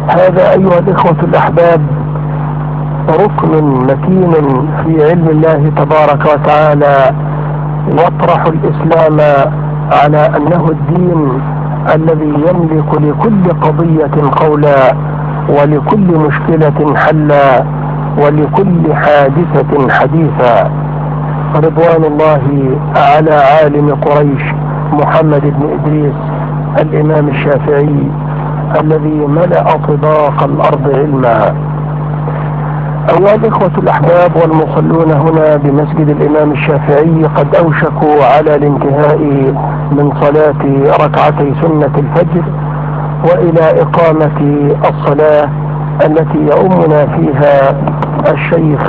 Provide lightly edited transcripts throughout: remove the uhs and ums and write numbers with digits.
هذا أيها الإخوة الأحباب ركن متين في علم الله تبارك وتعالى، يطرح الإسلام على أنه الدين الذي يملك لكل قضية قولا، ولكل مشكلة حلا، ولكل حادثة حديثا. رضوان الله على عالم قريش محمد بن إدريس الإمام الشافعي الذي ملأ طباق الأرض علما. أيها الإخوة الأحباب والمصلون هنا بمسجد الإمام الشافعي قد أوشكوا على الانتهاء من صلاة ركعتي سنة الفجر وإلى إقامة الصلاة التي يؤمنا فيها الشيخ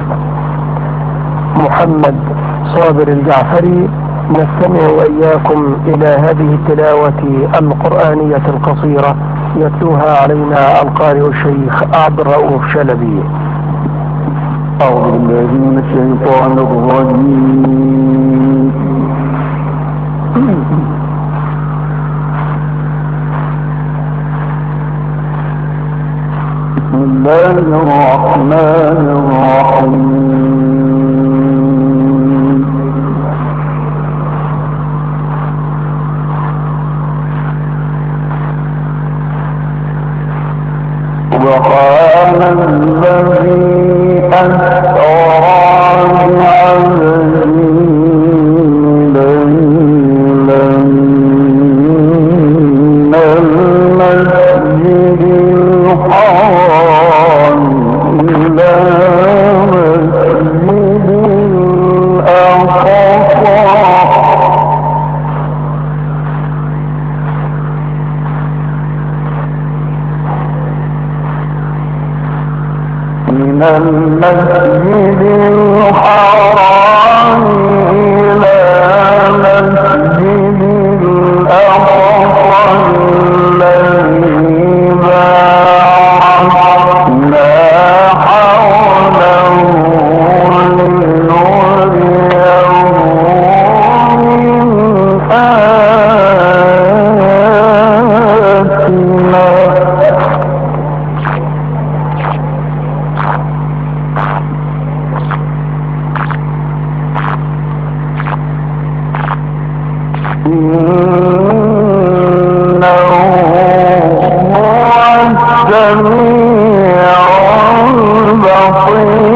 محمد صابر الجعفري. نستمع وإياكم إلى هذه التلاوة القرآنية القصيرة يتلوها علينا القارئ الشيخ عبد الرؤوف شلبي. أعوذ بالله من الشيطان الرجيم. بسم الله الرحمن الرحيم. سبحان الذي أسرى بعبده ليلا من المسجد الحرام إلى مسجد الأقصى من المسجد الحرام إلى مسجد الأقصى الذي باركنا حوله لنريه من آياتنا. إنه هو السميع البصير.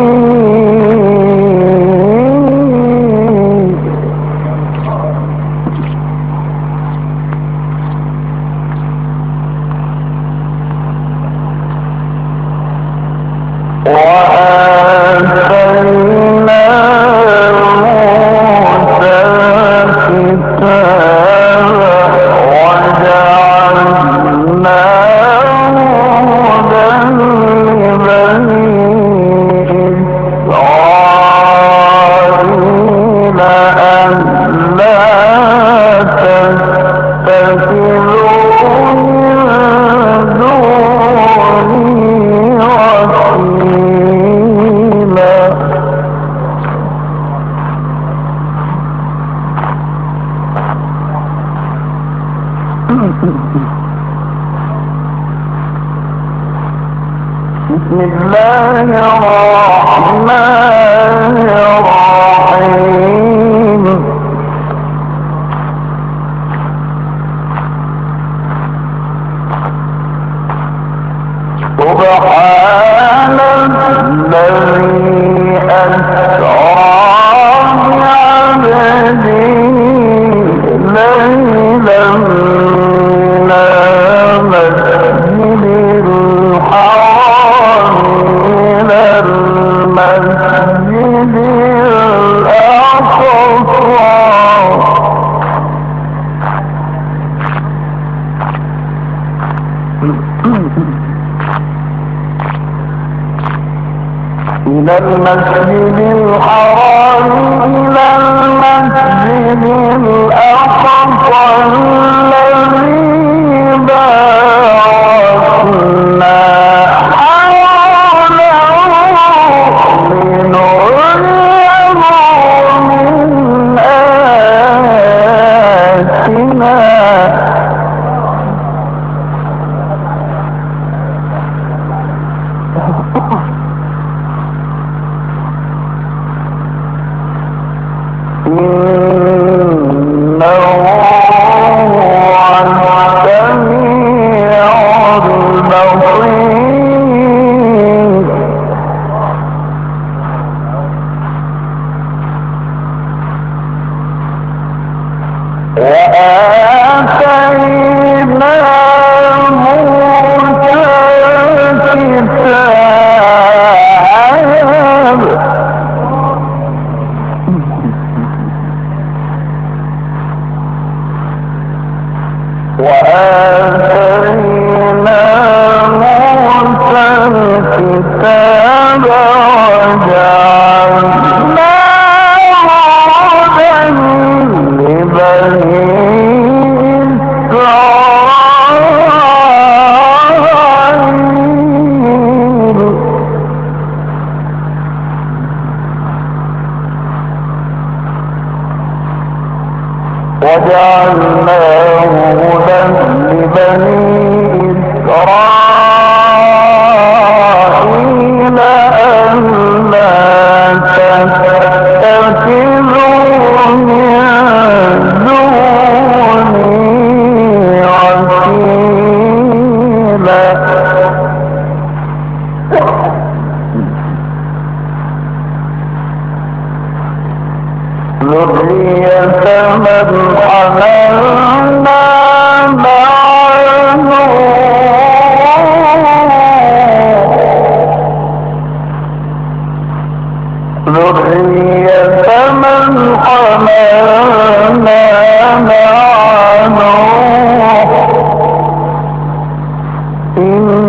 وآتينا موسى بسم الله الرحمن الرحيم. سبحان الذي أسرى بعبده ليلا من المسجد الحرام إلى المسجد الأقصى إلى المسجد الحرام إلى المسجد الأقصى الذي باركنا حوله لنريه من آياتنا. إسرائيل ألا تتخذوا من دوني وكيلا ذرية من حملنا مع ذرية من حملنا مع نوح